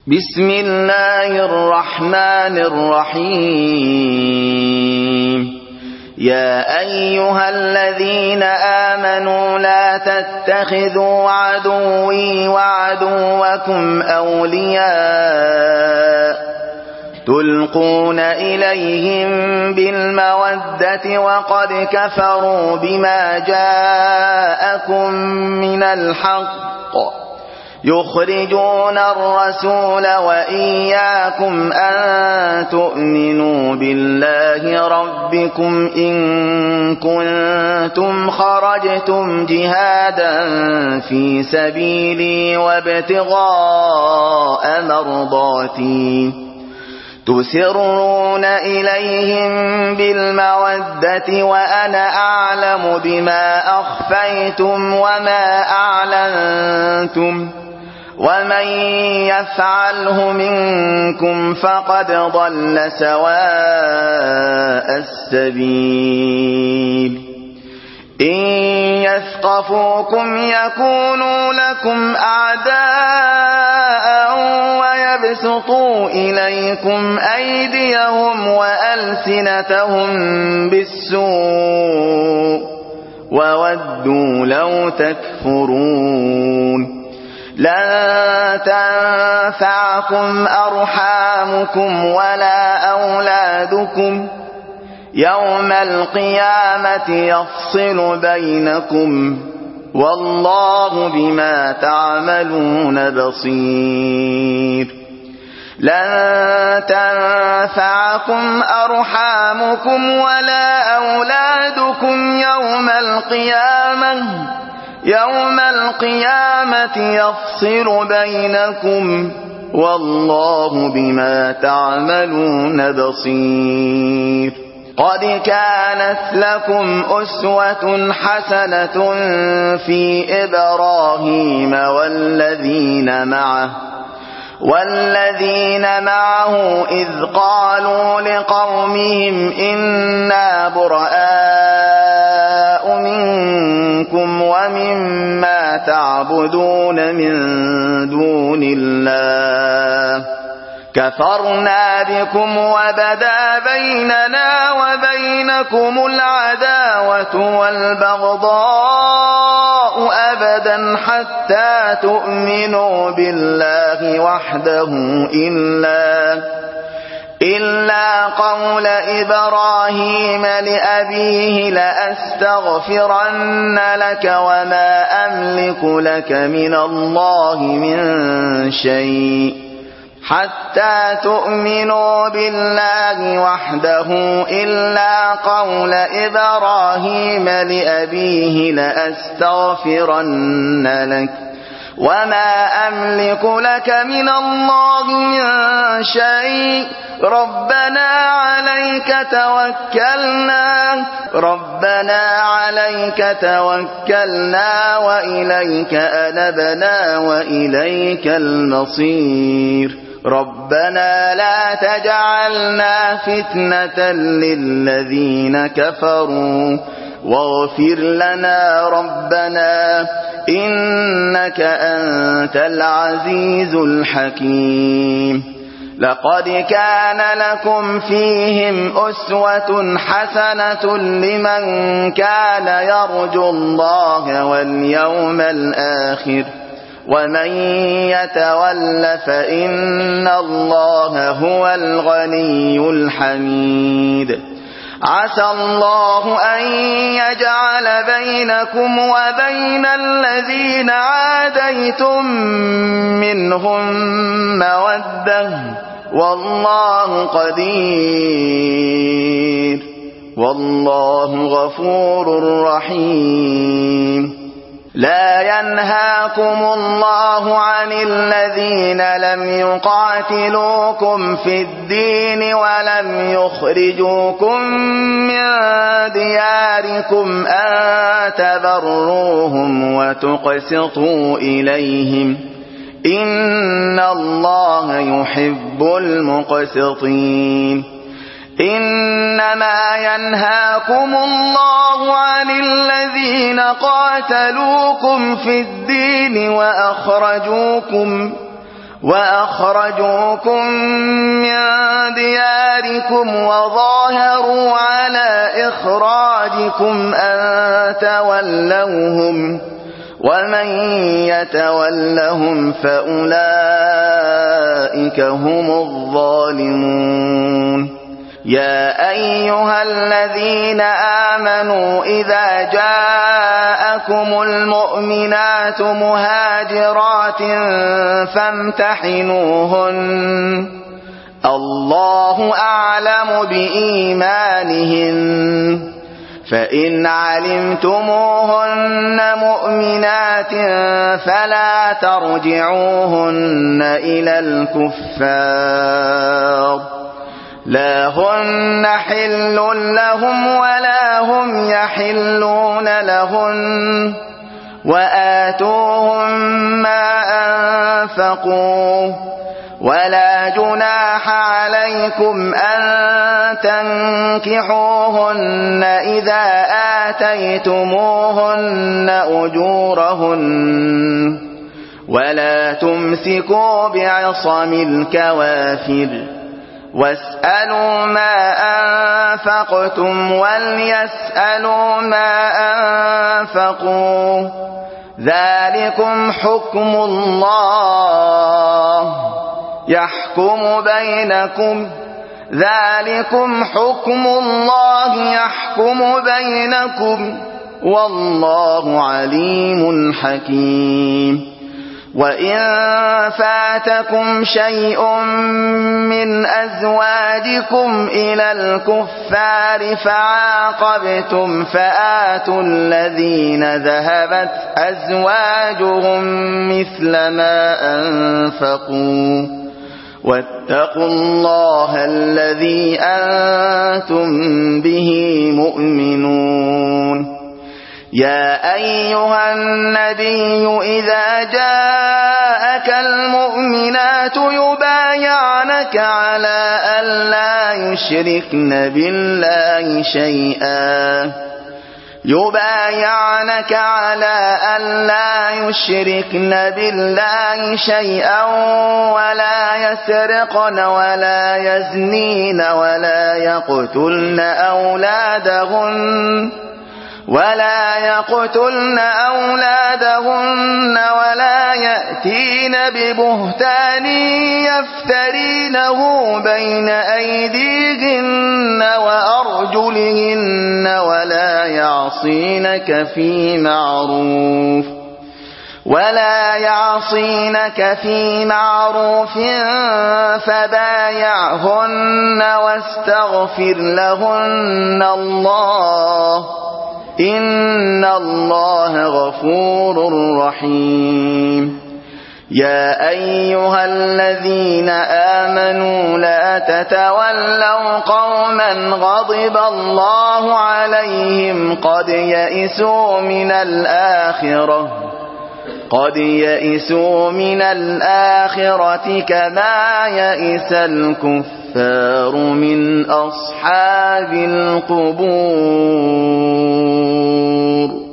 بسم الله الرحمن الرحيم. يا أيها الذين آمنوا لا تتخذوا عدوي وعدوكم أولياء تلقون إليهم بالمودة وقد كفروا بما جاءكم من الحق يخرجون الرسول وإياكم أن تؤمنوا بالله ربكم إن كنتم خرجتم جهادا في سبيلي وابتغاء مرضاتي تسرون إليهم بالمودة وأنا أعلم بما أخفيتم وما أعلنتم ومن يفعله منكم فقد ضل سواء السبيل. إن يثقفوكم يكونوا لكم أعداء ويبسطوا إليكم أيديهم وألسنتهم بالسوء وودوا لو تكفرون. لن تنفعكم أرحامكم ولا أولادكم يوم القيامة يفصل بينكم والله بما تعملون بصير. لن تنفعكم أرحامكم ولا أولادكم يوم القيامة يفصل بينكم والله بما تعملون بصير. قد كانت لكم أسوة حسنة في إبراهيم والذين معه إذ قالوا لقومهم إنا براء منكم ومما تعبدون من دون الله كفرنا بكم وبدا بيننا وبينكم العداوة والبغضاء أبدا حتى تؤمنوا بالله وحده إلا قول إبراهيم لأبيه لأستغفرن لك وما أملك لك من الله من شيء حتى تؤمنوا بالله وحده إلا قول إبراهيم لأبيه لأستغفرن لك وما أملك لك من الله من شيء ربنا عليك توكلنا وإليك أنبنا وإليك المصير. ربنا لا تجعلنا فتنة للذين كفروا واغفر لنا ربنا إنك أنت العزيز الحكيم. لقد كان لكم فيهم أسوة حسنة لمن كان يرجو الله واليوم الآخر ومن يتول فإن الله هو الغني الحميد. عسى الله أن يجعل بينكم وبين الذين عاديتم منهم مودة والله قدير والله غفور رحيم. لا ينهاكم الله عن الذين لم يقاتلوكم في الدين ولم يخرجوكم من دياركم أن تبروهم وتقسطوا إليهم إن الله يحب المقسطين. إنما ينهاكم الله عن الذين قاتلوكم في الدين وأخرجوكم من دياركم وظاهروا على إخراجكم أن تولوهم ومن يتولهم فأولئك هم الظالمون يا أيها الذين آمنوا إذا جاءكم المؤمنات مهاجرات فامتحنوهن الله أعلم بإيمانهن فإن علمتموهن مؤمنات فلا ترجعوهن إلى الكفار لا هن حل لهم ولا هم يحلون لهن وآتوهم ما أنفقوا ولا جناح عليكم أن تنكحوهن إذا آتيتموهن أجورهن ولا تمسكوا بعصم الكوافر واسألوا ما أنفقتم وليسألوا ما أنفقوا ذلكم حكم الله يحكم بينكم والله عليم حكيم وإن فاتكم شيء من أزواجكم إلى الكفار فعاقبتم فآتوا الذين ذهبت أزواجهم مثل ما أنفقوا واتقوا الله الذي أنتم به مؤمنون يا أيها النبي إذا جاءك المؤمنات يبايعنك على ألا يشركن بالله شيئا ولا يسرقن ولا يزنين ولا يقتلن أولادهن ولا يأتين ببهتان يفترينه بين أيديهن وأرجلهن ولا يعصينك في معروف فبايعهن واستغفر لهن الله إن الله غفور رحيم يا أيها الذين آمنوا لا تتولوا قوما غضب الله عليهم قد يئسوا من الآخرة كما يئس الكفار من أصحاب القبور